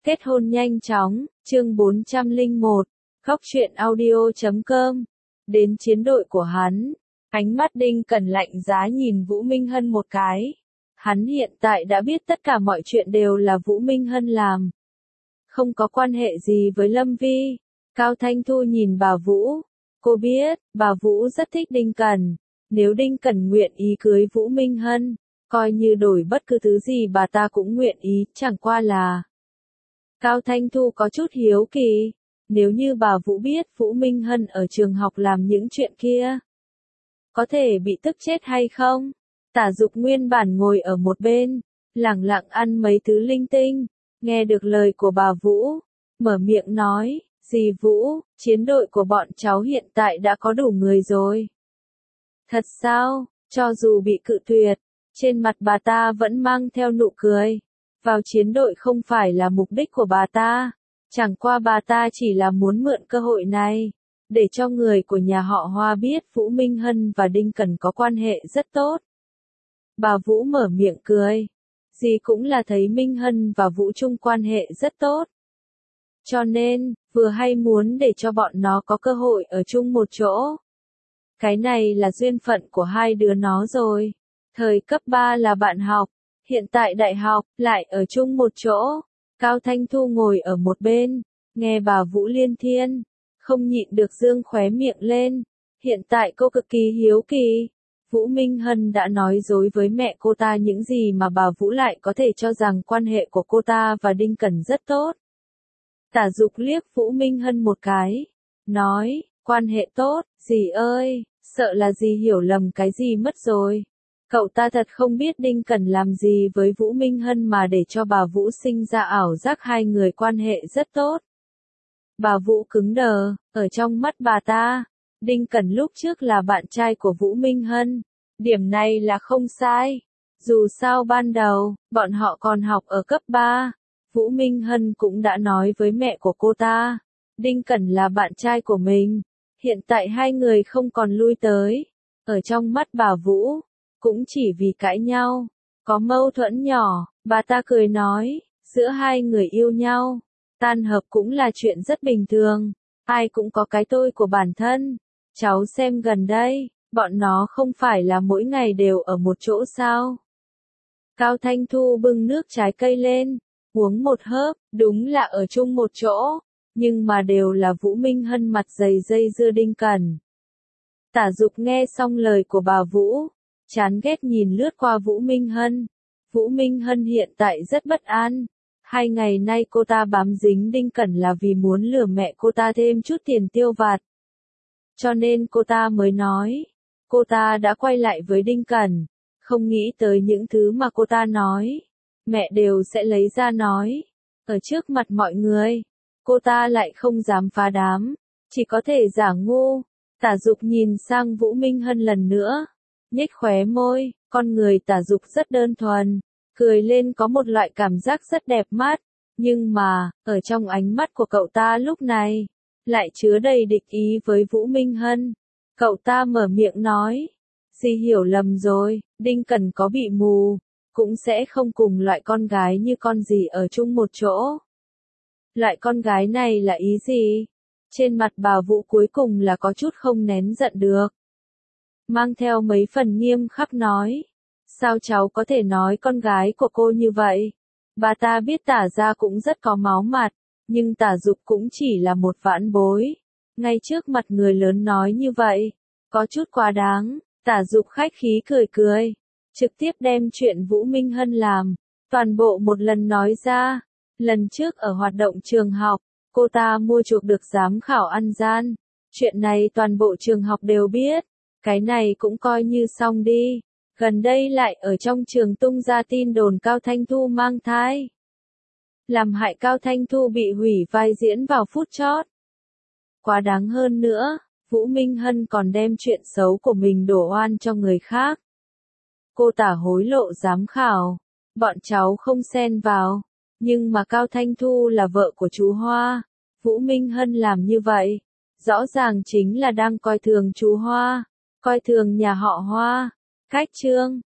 Kết hôn nhanh chóng, chương 401, khóc chuyện audio.com. Đến chiến đội của hắn, ánh mắt Đinh Cẩn lạnh giá nhìn Vũ Minh Hân một cái. Hắn hiện tại đã biết tất cả mọi chuyện đều là Vũ Minh Hân làm. Không có quan hệ gì với Lâm Vi. Cao Thanh Thu nhìn bà Vũ. Cô biết, bà Vũ rất thích Đinh Cẩn. Nếu Đinh Cẩn nguyện ý cưới Vũ Minh Hân, coi như đổi bất cứ thứ gì bà ta cũng nguyện ý, chẳng qua là... Cao Thanh Thu có chút hiếu kỳ, nếu như bà Vũ biết Vũ Minh Hân ở trường học làm những chuyện kia, có thể bị tức chết hay không? Tả Dục nguyên bản ngồi ở một bên, lẳng lặng ăn mấy thứ linh tinh, nghe được lời của bà Vũ, mở miệng nói, dì Vũ, chiến đội của bọn cháu hiện tại đã có đủ người rồi. Thật sao? Cho dù bị cự tuyệt, trên mặt bà ta vẫn mang theo nụ cười. Vào chiến đội không phải là mục đích của bà ta, chẳng qua bà ta chỉ là muốn mượn cơ hội này, để cho người của nhà họ Hoa biết Vũ Minh Hân và Đinh Cẩn có quan hệ rất tốt. Bà Vũ mở miệng cười, dì cũng là thấy Minh Hân và Vũ Trung quan hệ rất tốt. Cho nên, vừa hay muốn để cho bọn nó có cơ hội ở chung một chỗ. Cái này là duyên phận của hai đứa nó rồi. Thời cấp 3 là bạn học. Hiện tại đại học, lại ở chung một chỗ. Cao Thanh Thu ngồi ở một bên, nghe bà Vũ liên thiên, không nhịn được dương khóe miệng lên. Hiện tại cô cực kỳ hiếu kỳ. Vũ Minh Hân đã nói dối với mẹ cô ta những gì mà bà Vũ lại có thể cho rằng quan hệ của cô ta và Đinh Cẩn rất tốt. Tả Dục liếc Vũ Minh Hân một cái, nói, quan hệ tốt, dì ơi, sợ là dì hiểu lầm cái gì mất rồi. Cậu ta thật không biết Đinh Cẩn làm gì với Vũ Minh Hân mà để cho bà Vũ sinh ra ảo giác hai người quan hệ rất tốt. Bà Vũ cứng đờ, ở trong mắt bà ta, Đinh Cẩn lúc trước là bạn trai của Vũ Minh Hân. Điểm này là không sai. Dù sao ban đầu, bọn họ còn học ở cấp 3. Vũ Minh Hân cũng đã nói với mẹ của cô ta, Đinh Cẩn là bạn trai của mình. Hiện tại hai người không còn lui tới. Ở trong mắt bà Vũ, cũng chỉ vì cãi nhau, có mâu thuẫn nhỏ, bà ta cười nói, giữa hai người yêu nhau, tan hợp cũng là chuyện rất bình thường, ai cũng có cái tôi của bản thân. Cháu xem gần đây, bọn nó không phải là mỗi ngày đều ở một chỗ sao? Cao Thanh Thu bưng nước trái cây lên, uống một hớp, đúng là ở chung một chỗ, nhưng mà đều là Vũ Minh Hân mặt dày dây dưa Đinh Cẩn. Tả Dục nghe xong lời của bà Vũ, chán ghét nhìn lướt qua Vũ Minh Hân. Vũ Minh Hân hiện tại rất bất an. 2 ngày nay cô ta bám dính Đinh Cẩn là vì muốn lừa mẹ cô ta thêm chút tiền tiêu vặt. Cho nên cô ta mới nói, cô ta đã quay lại với Đinh Cẩn, không nghĩ tới những thứ mà cô ta nói, mẹ đều sẽ lấy ra nói. Ở trước mặt mọi người, cô ta lại không dám phá đám, chỉ có thể giả ngu. Tả Dục nhìn sang Vũ Minh Hân lần nữa, nhếch khóe môi, con người Tả Dục rất đơn thuần, cười lên có một loại cảm giác rất đẹp mắt, nhưng mà, ở trong ánh mắt của cậu ta lúc này, lại chứa đầy địch ý với Vũ Minh Hân. Cậu ta mở miệng nói, dì hiểu lầm rồi, Đinh Cẩn có bị mù, cũng sẽ không cùng loại con gái như con dì ở chung một chỗ. Loại con gái này là ý gì? Trên mặt bà Vũ cuối cùng là có chút không nén giận được. Mang theo mấy phần nghiêm khắc nói. Sao cháu có thể nói con gái của cô như vậy? Bà ta biết Tả gia cũng rất có máu mặt, nhưng Tả Dục cũng chỉ là một vãn bối. Ngay trước mặt người lớn nói như vậy, có chút quá đáng. Tả Dục khách khí cười cười, trực tiếp đem chuyện Vũ Minh Hân làm, toàn bộ một lần nói ra. Lần trước ở hoạt động trường học, cô ta mua chuộc được giám khảo ăn gian. Chuyện này toàn bộ trường học đều biết. Cái này cũng coi như xong đi. Gần đây lại ở trong trường tung ra tin đồn Cao Thanh Thu mang thai. Làm hại Cao Thanh Thu bị hủy vai diễn vào phút chót. Quá đáng hơn nữa, Vũ Minh Hân còn đem chuyện xấu của mình đổ oan cho người khác. Cô ta hối lộ giám khảo. Bọn cháu không xen vào. Nhưng mà Cao Thanh Thu là vợ của chú Hoa. Vũ Minh Hân làm như vậy, rõ ràng chính là đang coi thường chú Hoa, coi thường nhà họ Hoa. Cách chương